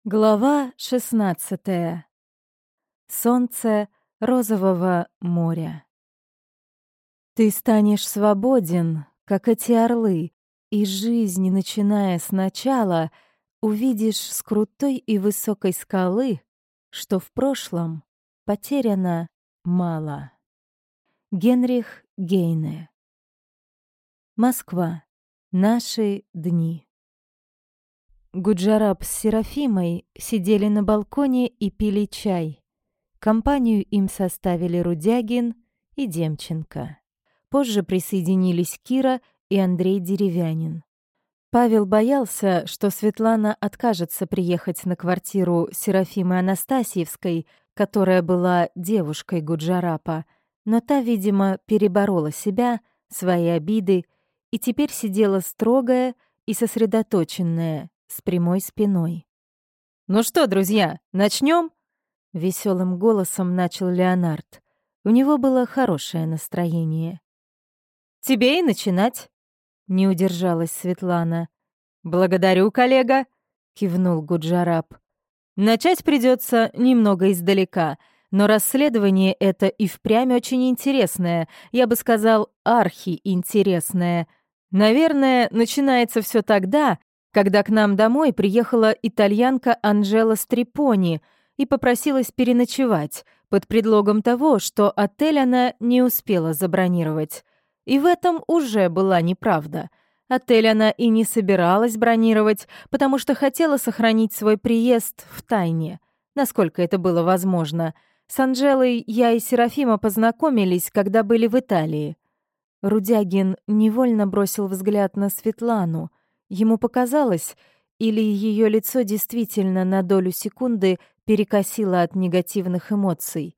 Глава 16. Солнце розового моря. Ты станешь свободен, как эти орлы, и жизнь, начиная сначала, увидишь с крутой и высокой скалы, что в прошлом потеряно мало. Генрих Гейне. Москва. Наши дни. Гуджарап с Серафимой сидели на балконе и пили чай. Компанию им составили Рудягин и Демченко. Позже присоединились Кира и Андрей Деревянин. Павел боялся, что Светлана откажется приехать на квартиру Серафимы Анастасьевской, которая была девушкой Гуджарапа, но та, видимо, переборола себя, свои обиды, и теперь сидела строгая и сосредоточенная, с прямой спиной. «Ну что, друзья, начнем? Веселым голосом начал Леонард. У него было хорошее настроение. «Тебе и начинать», — не удержалась Светлана. «Благодарю, коллега», — кивнул Гуджарап. «Начать придется немного издалека, но расследование это и впрямь очень интересное, я бы сказал, архиинтересное. Наверное, начинается все тогда, когда к нам домой приехала итальянка Анжела Стрипони и попросилась переночевать под предлогом того, что отель она не успела забронировать. И в этом уже была неправда. Отель она и не собиралась бронировать, потому что хотела сохранить свой приезд в тайне, насколько это было возможно. С Анжелой я и Серафима познакомились, когда были в Италии. Рудягин невольно бросил взгляд на Светлану. Ему показалось, или ее лицо действительно на долю секунды перекосило от негативных эмоций.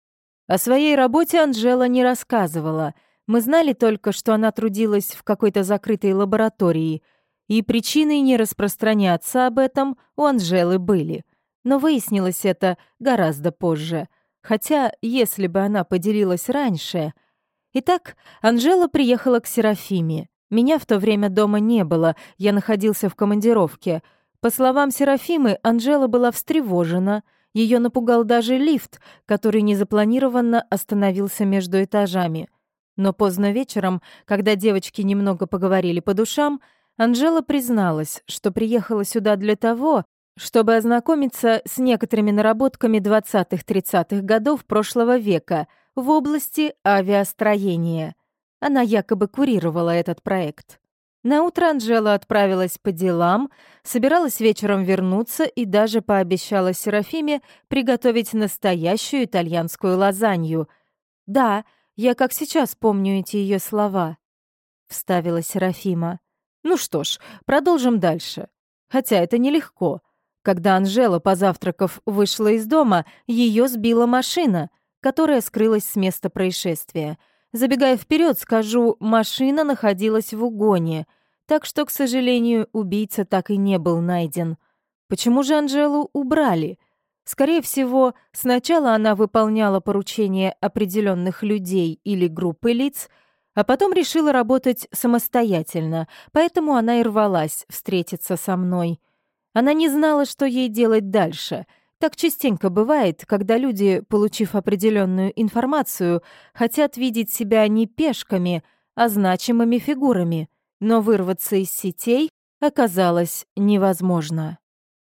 О своей работе Анжела не рассказывала. Мы знали только, что она трудилась в какой-то закрытой лаборатории, и причины не распространяться об этом у Анжелы были. Но выяснилось это гораздо позже. Хотя, если бы она поделилась раньше... Итак, Анжела приехала к Серафиме. Меня в то время дома не было, я находился в командировке. По словам Серафимы, Анжела была встревожена. Ее напугал даже лифт, который незапланированно остановился между этажами. Но поздно вечером, когда девочки немного поговорили по душам, Анжела призналась, что приехала сюда для того, чтобы ознакомиться с некоторыми наработками 20-30-х годов прошлого века в области авиастроения. Она якобы курировала этот проект. Наутро Анжела отправилась по делам, собиралась вечером вернуться и даже пообещала Серафиме приготовить настоящую итальянскую лазанью. «Да, я как сейчас помню эти ее слова», — вставила Серафима. «Ну что ж, продолжим дальше. Хотя это нелегко. Когда Анжела, позавтракав, вышла из дома, ее сбила машина, которая скрылась с места происшествия. Забегая вперед, скажу, машина находилась в угоне, так что, к сожалению, убийца так и не был найден. Почему же Анжелу убрали? Скорее всего, сначала она выполняла поручения определенных людей или группы лиц, а потом решила работать самостоятельно, поэтому она и рвалась встретиться со мной. Она не знала, что ей делать дальше. Так частенько бывает, когда люди, получив определенную информацию, хотят видеть себя не пешками, а значимыми фигурами, но вырваться из сетей оказалось невозможно.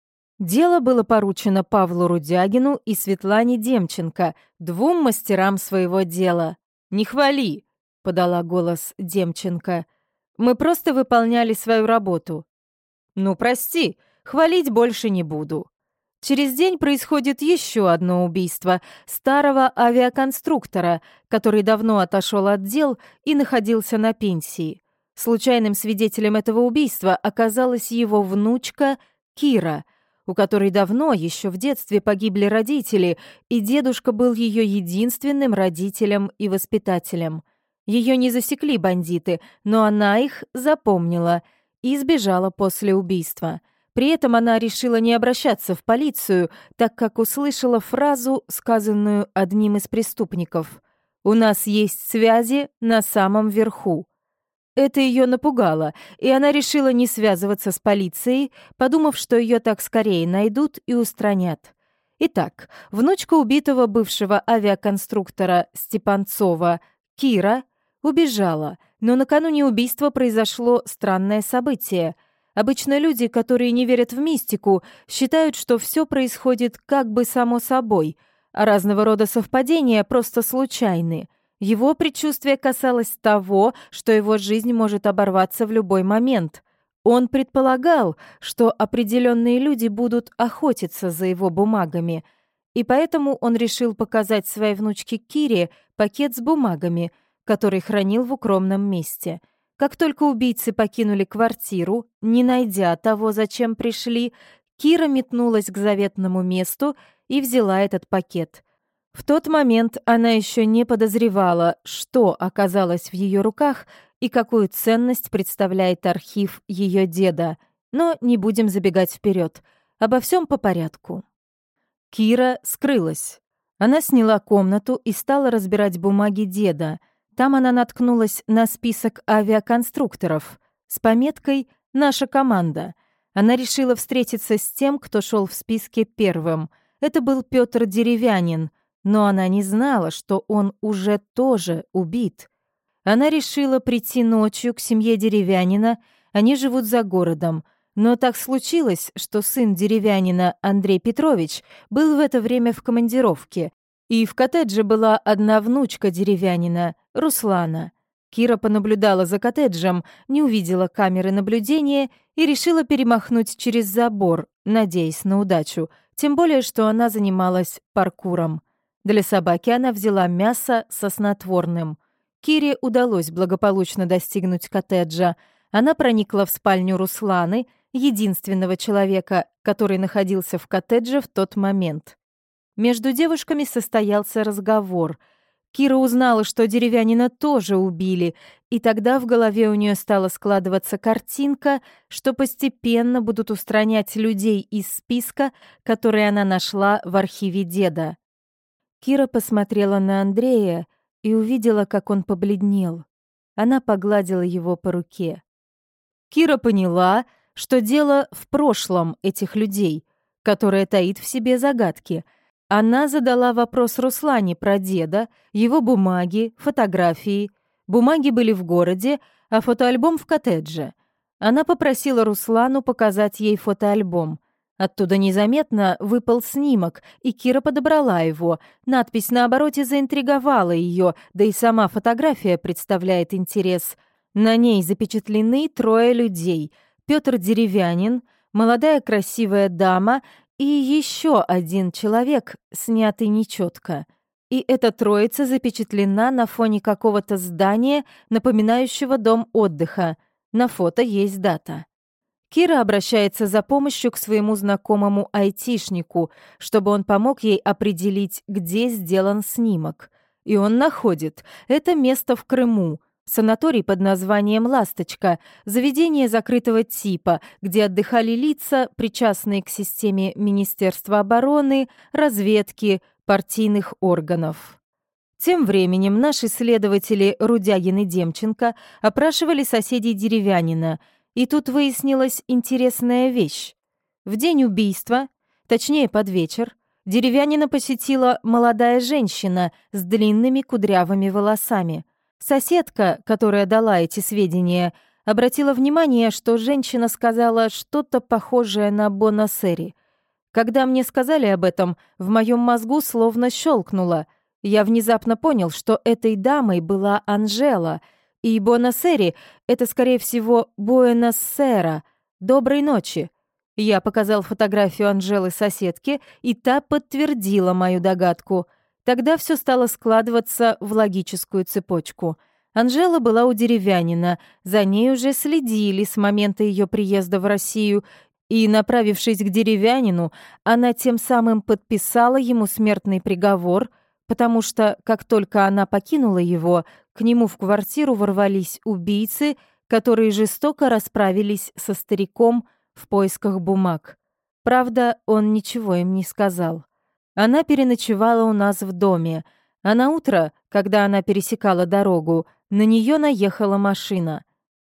Дело было поручено Павлу Рудягину и Светлане Демченко, двум мастерам своего дела. «Не хвали!» — подала голос Демченко. «Мы просто выполняли свою работу». «Ну, прости, хвалить больше не буду». Через день происходит еще одно убийство старого авиаконструктора, который давно отошел от дел и находился на пенсии. Случайным свидетелем этого убийства оказалась его внучка Кира, у которой давно, еще в детстве, погибли родители, и дедушка был ее единственным родителем и воспитателем. Ее не засекли бандиты, но она их запомнила и сбежала после убийства. При этом она решила не обращаться в полицию, так как услышала фразу, сказанную одним из преступников: «У нас есть связи на самом верху». Это ее напугало, и она решила не связываться с полицией, подумав, что ее так скорее найдут и устранят. Итак, внучка убитого бывшего авиаконструктора Степанцова Кира убежала, но накануне убийства произошло странное событие. Обычно люди, которые не верят в мистику, считают, что все происходит как бы само собой, а разного рода совпадения просто случайны. Его предчувствие касалось того, что его жизнь может оборваться в любой момент. Он предполагал, что определенные люди будут охотиться за его бумагами, и поэтому он решил показать своей внучке Кире пакет с бумагами, который хранил в укромном месте. Как только убийцы покинули квартиру, не найдя того, зачем пришли, Кира метнулась к заветному месту и взяла этот пакет. В тот момент она еще не подозревала, что оказалось в ее руках и какую ценность представляет архив ее деда. Но не будем забегать вперед. Обо всем по порядку. Кира скрылась. Она сняла комнату и стала разбирать бумаги деда. Там она наткнулась на список авиаконструкторов с пометкой «Наша команда». Она решила встретиться с тем, кто шел в списке первым. Это был Петр Деревянин, но она не знала, что он уже тоже убит. Она решила прийти ночью к семье Деревянина, они живут за городом. Но так случилось, что сын Деревянина, Андрей Петрович, был в это время в командировке, и в коттедже была одна внучка Деревянина, Руслана. Кира понаблюдала за коттеджем, не увидела камеры наблюдения и решила перемахнуть через забор, надеясь на удачу, тем более, что она занималась паркуром. Для собаки она взяла мясо со снотворным. Кире удалось благополучно достигнуть коттеджа. Она проникла в спальню Русланы, единственного человека, который находился в коттедже в тот момент. Между девушками состоялся разговор. Кира узнала, что Деревянина тоже убили, и тогда в голове у нее стала складываться картинка, что постепенно будут устранять людей из списка, который она нашла в архиве деда. Кира посмотрела на Андрея и увидела, как он побледнел. Она погладила его по руке. Кира поняла, что дело в прошлом этих людей, которое таит в себе загадки. Она задала вопрос Руслане про деда, его бумаги, фотографии. Бумаги были в городе, а фотоальбом в коттедже. Она попросила Руслану показать ей фотоальбом. Оттуда незаметно выпал снимок, и Кира подобрала его. Надпись на обороте заинтриговала ее, да и сама фотография представляет интерес. На ней запечатлены 3 людей: Петр Деревянин, молодая красивая дама и еще один человек, снятый нечетко. И эта троица запечатлена на фоне какого-то здания, напоминающего дом отдыха. На фото есть дата. Кира обращается за помощью к своему знакомому айтишнику, чтобы он помог ей определить, где сделан снимок. И он находит. Это место в Крыму. Санаторий под названием «Ласточка», заведение закрытого типа, где отдыхали лица, причастные к системе Министерства обороны, разведки, партийных органов. Тем временем наши следователи Рудягин и Демченко опрашивали соседей Деревянина, и тут выяснилась интересная вещь. В день убийства, точнее под вечер, Деревянина посетила молодая женщина с длинными кудрявыми волосами. Соседка, которая дала эти сведения, обратила внимание, что женщина сказала что-то похожее на Бонасери. Когда мне сказали об этом, в моем мозгу словно щелкнуло. Я внезапно понял, что этой дамой была Анжела, и Бонасери — это, скорее всего, Буэнос-Сера, доброй ночи. Я показал фотографию Анжелы соседке, и та подтвердила мою догадку. Тогда все стало складываться в логическую цепочку. Анжела была у Деревянина, за ней уже следили с момента ее приезда в Россию, и, направившись к Деревянину, она тем самым подписала ему смертный приговор, потому что, как только она покинула его, к нему в квартиру ворвались убийцы, которые жестоко расправились со стариком в поисках бумаг. Правда, он ничего им не сказал. Она переночевала у нас в доме, а на утро, когда она пересекала дорогу, на нее наехала машина.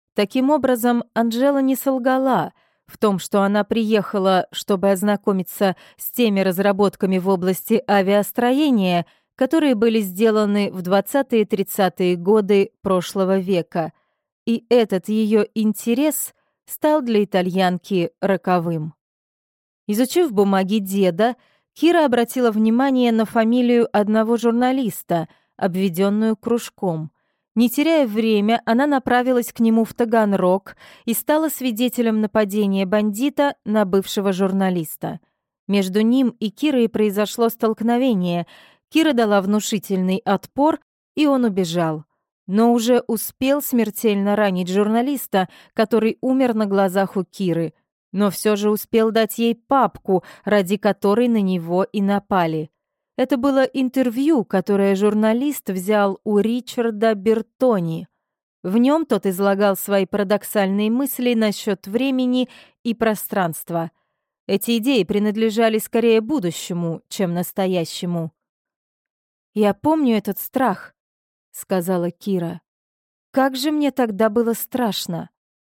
Таким образом, Анжела не солгала в том, что она приехала, чтобы ознакомиться с теми разработками в области авиастроения, которые были сделаны в 20-30-е годы прошлого века. И этот ее интерес стал для итальянки роковым. Изучив бумаги деда, Кира обратила внимание на фамилию одного журналиста, обведенную кружком. Не теряя время, она направилась к нему в Таганрог и стала свидетелем нападения бандита на бывшего журналиста. Между ним и Кирой произошло столкновение. Кира дала внушительный отпор, и он убежал. Но уже успел смертельно ранить журналиста, который умер на глазах у Киры, но все же успел дать ей папку, ради которой на него и напали. Это было интервью, которое журналист взял у Ричарда Бертони. В нем тот излагал свои парадоксальные мысли насчет времени и пространства. Эти идеи принадлежали скорее будущему, чем настоящему. «Я помню этот страх», — сказала Кира. «Как же мне тогда было страшно!»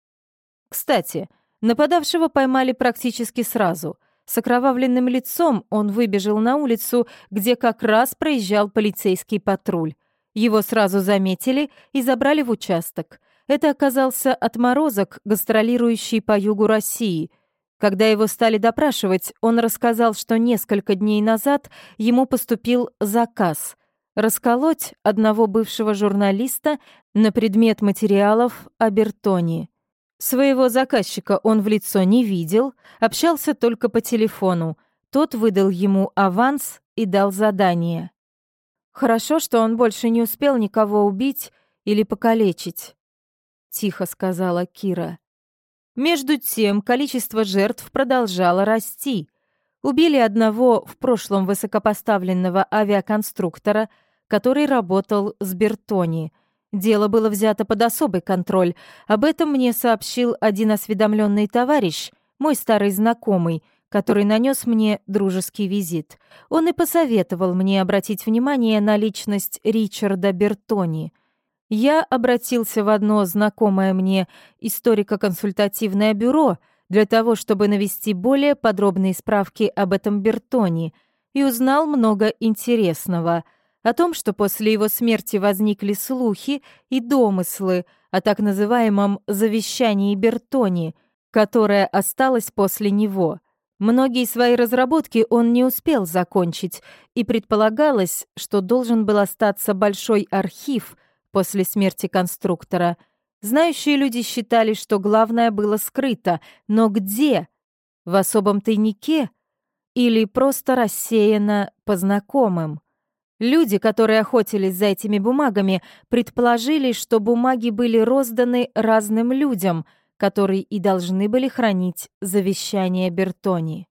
Кстати, нападавшего поймали практически сразу. С окровавленным лицом он выбежал на улицу, где как раз проезжал полицейский патруль. Его сразу заметили и забрали в участок. Это оказался отморозок, гастролирующий по югу России. Когда его стали допрашивать, он рассказал, что несколько дней назад ему поступил заказ — расколоть одного бывшего журналиста на предмет материалов о Бертони. Своего заказчика он в лицо не видел, общался только по телефону. Тот выдал ему аванс и дал задание. «Хорошо, что он больше не успел никого убить или покалечить», — тихо сказала Кира. Между тем, количество жертв продолжало расти. Убили одного в прошлом высокопоставленного авиаконструктора, который работал с Бертони. Дело было взято под особый контроль. Об этом мне сообщил один осведомленный товарищ, мой старый знакомый, который нанес мне дружеский визит. Он и посоветовал мне обратить внимание на личность Ричарда Бертони. Я обратился в одно знакомое мне историко-консультативное бюро для того, чтобы навести более подробные справки об этом Бертони, и узнал много интересного — о том, что после его смерти возникли слухи и домыслы о так называемом «завещании Бертони», которое осталось после него. Многие свои разработки он не успел закончить, и предполагалось, что должен был остаться большой архив после смерти конструктора. Знающие люди считали, что главное было скрыто, но где? В особом тайнике? Или просто рассеяно по знакомым? Люди, которые охотились за этими бумагами, предположили, что бумаги были розданы разным людям, которые и должны были хранить завещание Бертони.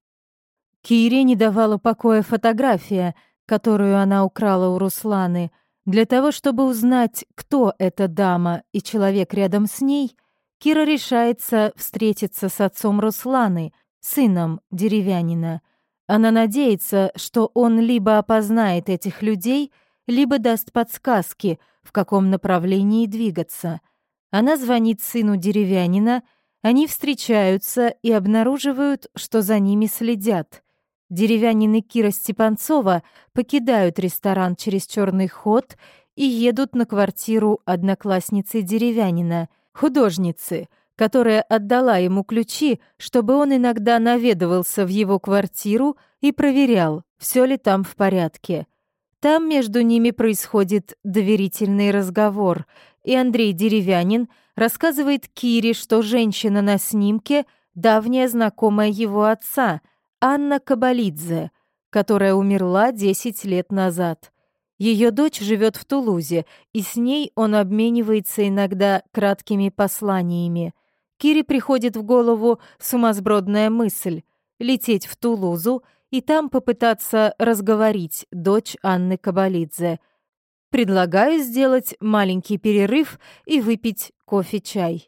Кире не давала покоя фотография, которую она украла у Русланы. Для того, чтобы узнать, кто эта дама и человек рядом с ней, Кира решается встретиться с отцом Русланы, сыном деревянина. Она надеется, что он либо опознает этих людей, либо даст подсказки, в каком направлении двигаться. Она звонит сыну деревянина, они встречаются и обнаруживают, что за ними следят. Деревянин и Кира Степанцова покидают ресторан через черный ход и едут на квартиру одноклассницы деревянина, художницы, которая отдала ему ключи, чтобы он иногда наведывался в его квартиру и проверял, все ли там в порядке. Там между ними происходит доверительный разговор, и Андрей Деревянин рассказывает Кире, что женщина на снимке — давняя знакомая его отца, Анна Кабалидзе, которая умерла 10 лет назад. Ее дочь живет в Тулузе, и с ней он обменивается иногда краткими посланиями. Кире приходит в голову сумасбродная мысль — лететь в Тулузу и там попытаться разговорить дочь Анны Кабалидзе. Предлагаю сделать маленький перерыв и выпить кофе-чай.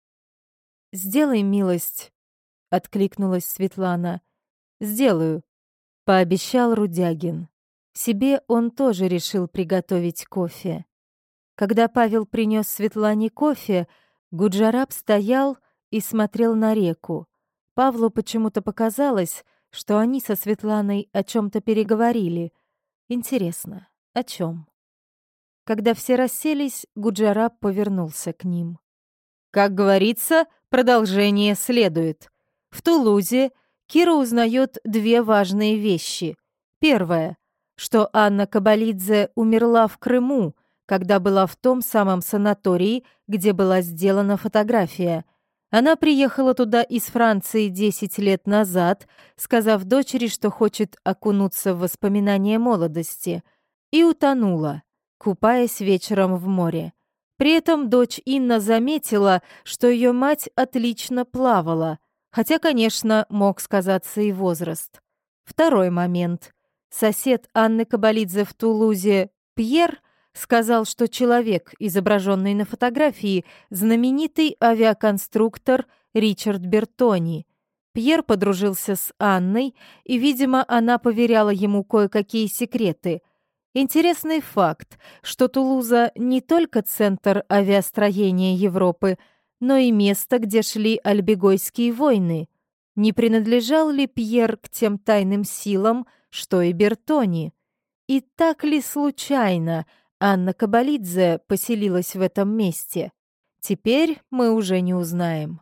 «Сделай милость», — откликнулась Светлана. «Сделаю», — пообещал Рудягин. Себе он тоже решил приготовить кофе. Когда Павел принес Светлане кофе, Гуджарап стоял и смотрел на реку. Павлу почему-то показалось, что они со Светланой о чем-то переговорили. Интересно, о чем? Когда все расселись, Гуджарап повернулся к ним. Как говорится, продолжение следует. В Тулузе Кира узнает две важные вещи. Первое, что Анна Кабалидзе умерла в Крыму, когда была в том самом санатории, где была сделана фотография. Она приехала туда из Франции 10 лет назад, сказав дочери, что хочет окунуться в воспоминания молодости, и утонула, купаясь вечером в море. При этом дочь Инна заметила, что ее мать отлично плавала, хотя, конечно, мог сказаться и возраст. Второй момент. Сосед Анны Кабалидзе в Тулузе, Пьер, сказал, что человек, изображенный на фотографии, знаменитый авиаконструктор Ричард Бертони. Пьер подружился с Анной, и, видимо, она поверяла ему кое-какие секреты. Интересный факт, что Тулуза не только центр авиастроения Европы, но и место, где шли Альбегойские войны. Не принадлежал ли Пьер к тем тайным силам, что и Бертони? И так ли случайно Анна Кабалидзе поселилась в этом месте? Теперь мы уже не узнаем.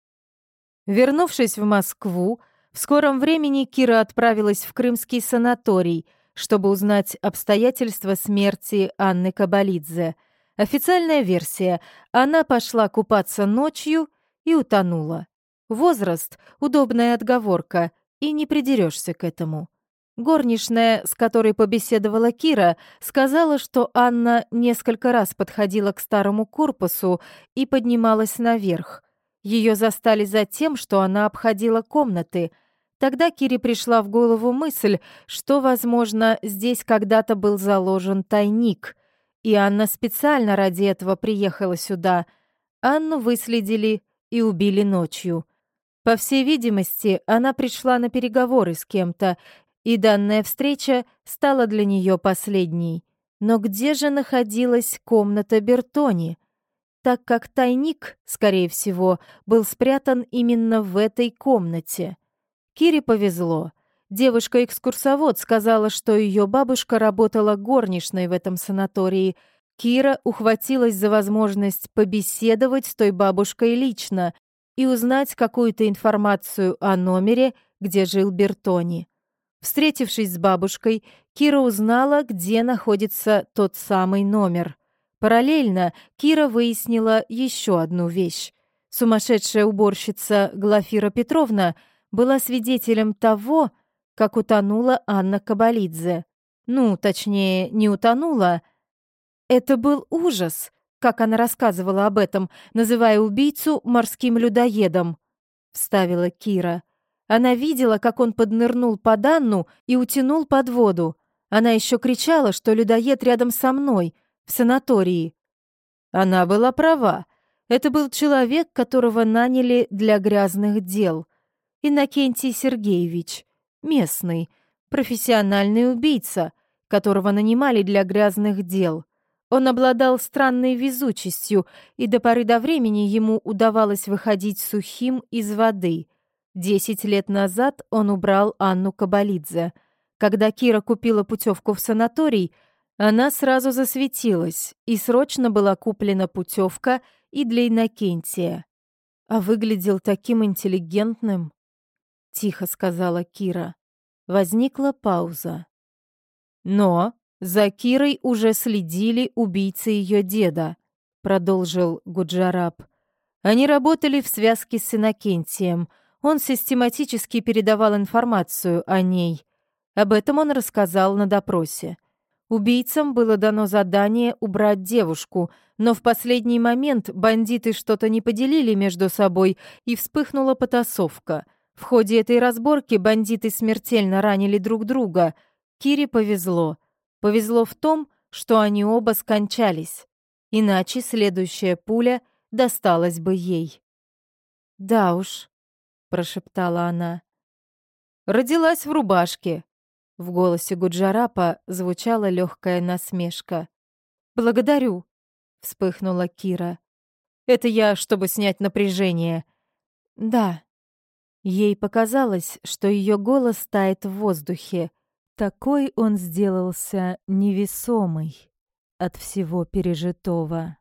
Вернувшись в Москву, в скором времени Кира отправилась в крымский санаторий, чтобы узнать обстоятельства смерти Анны Кабалидзе. Официальная версия: она пошла купаться ночью и утонула. Возраст — удобная отговорка, и не придерешься к этому. Горничная, с которой побеседовала Кира, сказала, что Анна несколько раз подходила к старому корпусу и поднималась наверх. Ее застали за тем, что она обходила комнаты. Тогда Кире пришла в голову мысль, что, возможно, здесь когда-то был заложен тайник, и Анна специально ради этого приехала сюда. Анну выследили и убили ночью. По всей видимости, она пришла на переговоры с кем-то, и данная встреча стала для нее последней. Но где же находилась комната Бертони? Так как тайник, скорее всего, был спрятан именно в этой комнате. Кире повезло. Девушка-экскурсовод сказала, что ее бабушка работала горничной в этом санатории. Кира ухватилась за возможность побеседовать с той бабушкой лично и узнать какую-то информацию о номере, где жил Бертони. Встретившись с бабушкой, Кира узнала, где находится тот самый номер. Параллельно Кира выяснила еще одну вещь. Сумасшедшая уборщица Глафира Петровна была свидетелем того, как утонула Анна Кабалидзе. Ну, точнее, не утонула. Это был ужас, как она рассказывала об этом, называя убийцу морским людоедом, вставила Кира. Она видела, как он поднырнул под Анну и утянул под воду. Она еще кричала, что людоед рядом со мной, в санатории. Она была права. Это был человек, которого наняли для грязных дел. Иннокентий Сергеевич, местный, профессиональный убийца, которого нанимали для грязных дел. Он обладал странной везучестью, и до поры до времени ему удавалось выходить сухим из воды. 10 лет назад он убрал Анну Кабалидзе. Когда Кира купила путевку в санаторий, она сразу засветилась, и срочно была куплена путевка и для Иннокентия. А выглядел таким интеллигентным, — тихо сказала Кира. Возникла пауза. Но за Кирой уже следили убийцы ее деда, — продолжил Гуджарап. Они работали в связке с Иннокентием. Он систематически передавал информацию о ней. Об этом он рассказал на допросе. Убийцам было дано задание убрать девушку, но в последний момент бандиты что-то не поделили между собой, и вспыхнула потасовка. В ходе этой разборки бандиты смертельно ранили друг друга. Кире повезло. Повезло в том, что они оба скончались. Иначе следующая пуля досталась бы ей. «Да уж», — прошептала она. «Родилась в рубашке». В голосе Гуджарапа звучала легкая насмешка. «Благодарю», — вспыхнула Кира. Это я, чтобы снять напряжение». «Да». Ей показалось, что ее голос тает в воздухе. Такой он сделался невесомый от всего пережитого.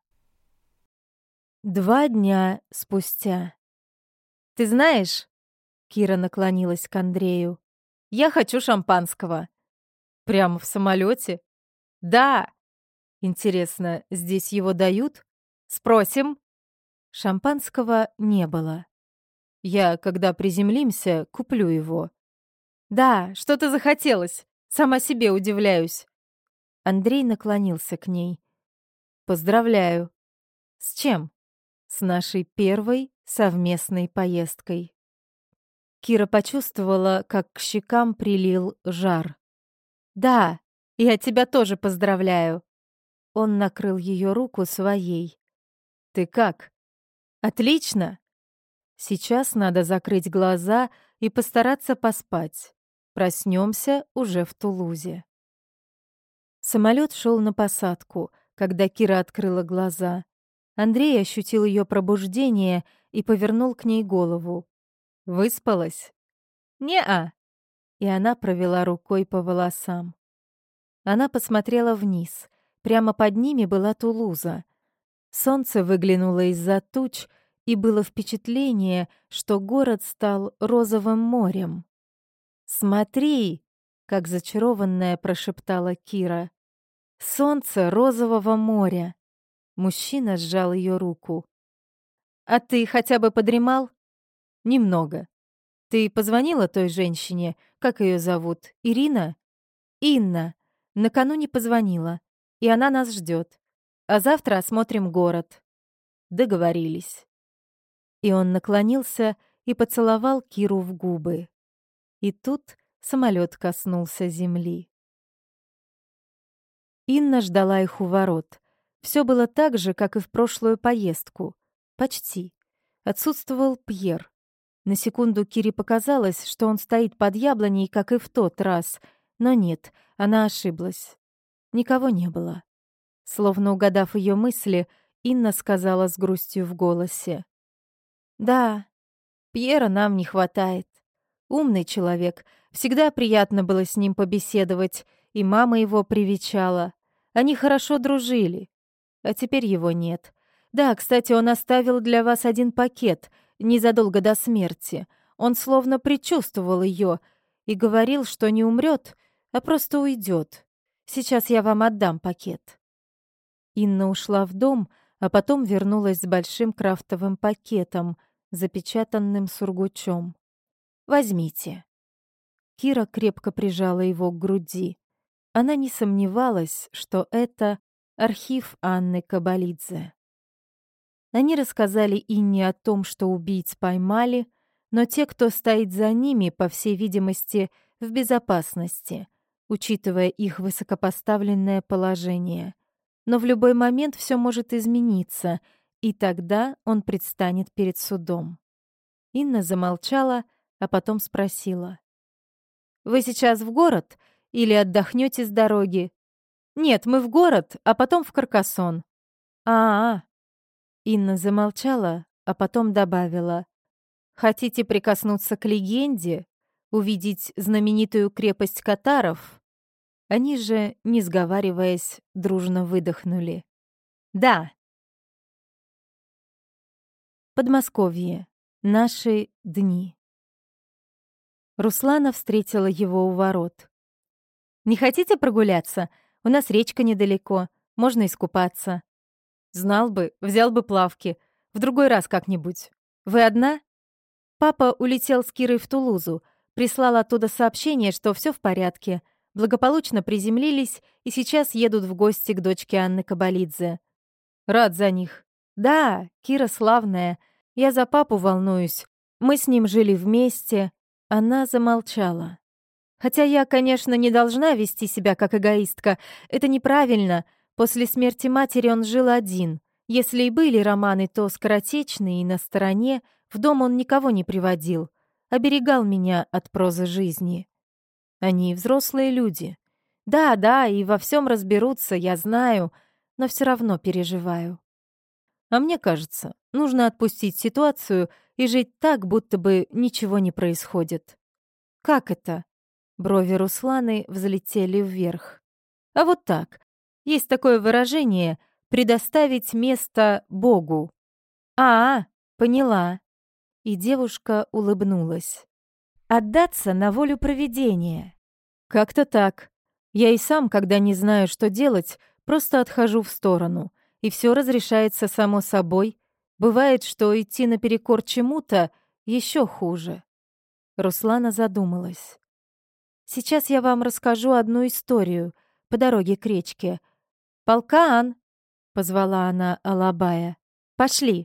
2 дня спустя. «Ты знаешь...» — Кира наклонилась к Андрею. «Я хочу шампанского». «Прямо в самолете?» «Да». «Интересно, здесь его дают?» «Спросим». Шампанского не было. «Я, когда приземлимся, куплю его». «Да, что-то захотелось. Сама себе удивляюсь». Андрей наклонился к ней. «Поздравляю». «С чем?» «С нашей первой совместной поездкой». Кира почувствовала, как к щекам прилил жар. «Да, я тебя тоже поздравляю». Он накрыл ее руку своей. «Ты как?» «Отлично!» «Сейчас надо закрыть глаза и постараться поспать. Проснемся уже в Тулузе». Самолет шел на посадку, когда Кира открыла глаза. Андрей ощутил ее пробуждение и повернул к ней голову. «Выспалась?» «Не-а». И она провела рукой по волосам. Она посмотрела вниз. Прямо под ними была Тулуза. Солнце выглянуло из-за туч, и было впечатление, что город стал розовым морем. «Смотри!» — как зачарованная прошептала Кира. «Солнце розового моря!» Мужчина сжал ее руку. «А ты хотя бы подремал?» «Немного. Ты позвонила той женщине? Как ее зовут? Ирина?» «Инна. Накануне позвонила. И она нас ждет. А завтра осмотрим город». Договорились. И он наклонился и поцеловал Киру в губы. И тут самолет коснулся земли. Инна ждала их у ворот. Все было так же, как и в прошлую поездку. Почти. Отсутствовал Пьер. На секунду Кире показалось, что он стоит под яблоней, как и в тот раз. Но нет, она ошиблась. Никого не было. Словно угадав ее мысли, Инна сказала с грустью в голосе. «Да, Пьера нам не хватает. Умный человек. Всегда приятно было с ним побеседовать, и мама его привечала. Они хорошо дружили. А теперь его нет. Да, кстати, он оставил для вас один пакет незадолго до смерти. Он словно предчувствовал ее и говорил, что не умрет, а просто уйдет. Сейчас я вам отдам пакет». Инна ушла в дом, а потом вернулась с большим крафтовым пакетом, запечатанным сургучом. «Возьмите». Кира крепко прижала его к груди. Она не сомневалась, что это архив Анны Кабалидзе. Они рассказали Инне о том, что убийц поймали, но те, кто стоит за ними, по всей видимости, в безопасности, учитывая их высокопоставленное положение. Но в любой момент все может измениться, и тогда он предстанет перед судом. Инна замолчала, а потом спросила. «Вы сейчас в город или отдохнете с дороги?» «Нет, мы в город, а потом в Каркасон». «А-а». Инна замолчала, а потом добавила. «Хотите прикоснуться к легенде? Увидеть знаменитую крепость катаров?» Они же, не сговариваясь, дружно выдохнули. «Да». Подмосковье. Наши дни. Руслана встретила его у ворот. «Не хотите прогуляться? У нас речка недалеко, можно искупаться». «Знал бы, взял бы плавки. В другой раз как-нибудь. Вы одна?» Папа улетел с Кирой в Тулузу, прислал оттуда сообщение, что все в порядке, благополучно приземлились и сейчас едут в гости к дочке Анны Кабалидзе. Рад за них. «Да, Кира славная. Я за папу волнуюсь. Мы с ним жили вместе». Она замолчала. «Хотя я, конечно, не должна вести себя как эгоистка. Это неправильно. После смерти матери он жил один. Если и были романы, то скоротечные и на стороне. В дом он никого не приводил. Оберегал меня от прозы жизни. Они взрослые люди. Да, да, и во всем разберутся, я знаю, но все равно переживаю». А мне кажется, нужно отпустить ситуацию и жить так, будто бы ничего не происходит. Как это? Брови Русланы взлетели вверх. А вот так. Есть такое выражение «предоставить место Богу». А, поняла. И девушка улыбнулась. Отдаться на волю провидения. Как-то так. Я и сам, когда не знаю, что делать, просто отхожу в сторону, и все разрешается само собой. Бывает, что идти наперекор чему-то еще хуже. Руслана задумалась. Сейчас я вам расскажу одну историю по дороге к речке. «Полкан!» — позвала она Алабая. «Пошли!»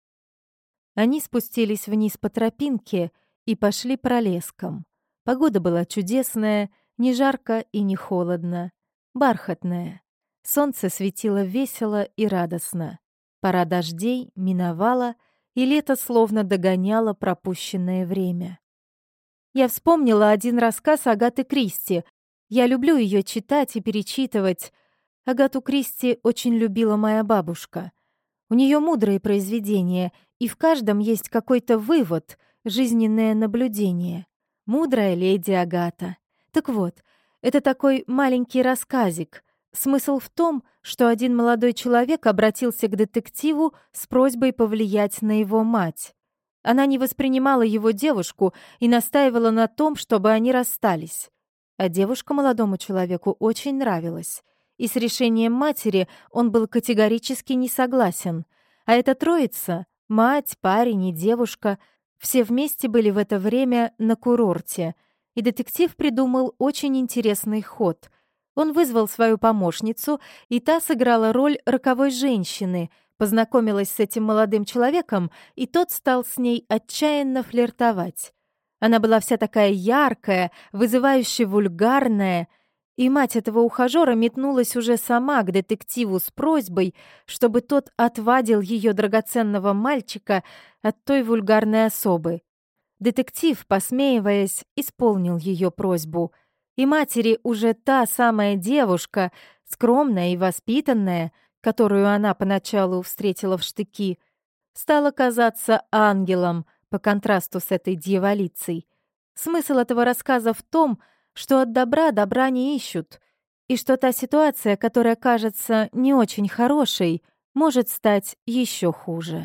Они спустились вниз по тропинке и пошли пролеском. Погода была чудесная, не жарко и не холодно, бархатная. Солнце светило весело и радостно. Пора дождей миновала, и лето словно догоняло пропущенное время. Я вспомнила один рассказ Агаты Кристи. Я люблю ее читать и перечитывать. Агату Кристи очень любила моя бабушка. У нее мудрые произведения, и в каждом есть какой-то вывод, жизненное наблюдение. Мудрая леди Агата. Так вот, это такой маленький рассказик. Смысл в том, что один молодой человек обратился к детективу с просьбой повлиять на его мать. Она не воспринимала его девушку и настаивала на том, чтобы они расстались. А девушка молодому человеку очень нравилась. И с решением матери он был категорически не согласен. А эта троица — мать, парень и девушка — все вместе были в это время на курорте. И детектив придумал очень интересный ход. Он вызвал свою помощницу, и та сыграла роль роковой женщины, познакомилась с этим молодым человеком, и тот стал с ней отчаянно флиртовать. Она была вся такая яркая, вызывающе вульгарная, и мать этого ухажёра метнулась уже сама к детективу с просьбой, чтобы тот отвадил ее драгоценного мальчика от той вульгарной особы. Детектив, посмеиваясь, исполнил ее просьбу. И матери уже та самая девушка, скромная и воспитанная, которую она поначалу встретила в штыки, стала казаться ангелом по контрасту с этой дьяволицей. Смысл этого рассказа в том, что от добра добра не ищут, и что та ситуация, которая кажется не очень хорошей, может стать еще хуже.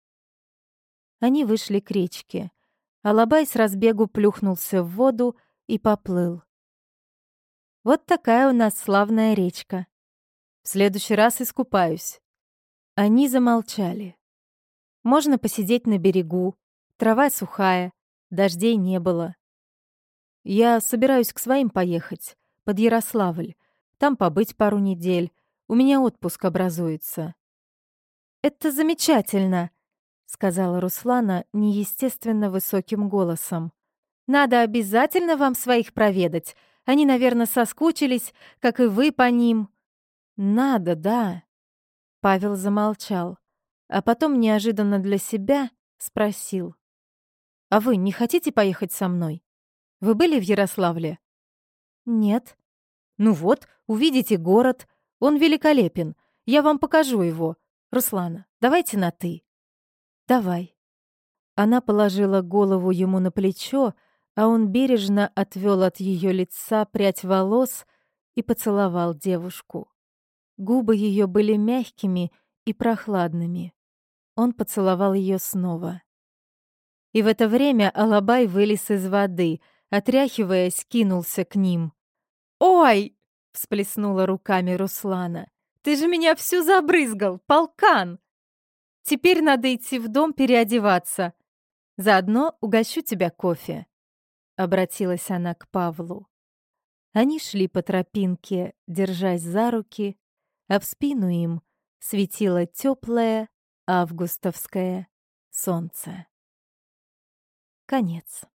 Они вышли к речке. Алабай с разбегу плюхнулся в воду и поплыл. Вот такая у нас славная речка. В следующий раз искупаюсь. Они замолчали. Можно посидеть на берегу. Трава сухая, дождей не было. Я собираюсь к своим поехать, под Ярославль. Там побыть пару недель. У меня отпуск образуется. «Это замечательно», — сказала Руслана неестественно высоким голосом. «Надо обязательно вам своих проведать. Они, наверное, соскучились, как и вы по ним». «Надо, да». Павел замолчал, а потом неожиданно для себя спросил. «А вы не хотите поехать со мной? Вы были в Ярославле?» «Нет». «Ну вот, увидите город. Он великолепен. Я вам покажу его. Руслана, давайте на «ты». «Давай». Она положила голову ему на плечо, а он бережно отвел от ее лица прядь волос и поцеловал девушку. Губы ее были мягкими и прохладными. Он поцеловал ее снова. И в это время Алабай вылез из воды, отряхиваясь, кинулся к ним. «Ой!» — всплеснула руками Руслана. «Ты же меня всю забрызгал, полкан! Теперь надо идти в дом переодеваться. Заодно угощу тебя кофе», — обратилась она к Павлу. Они шли по тропинке, держась за руки, а в спину им светило теплое августовское солнце. Конец.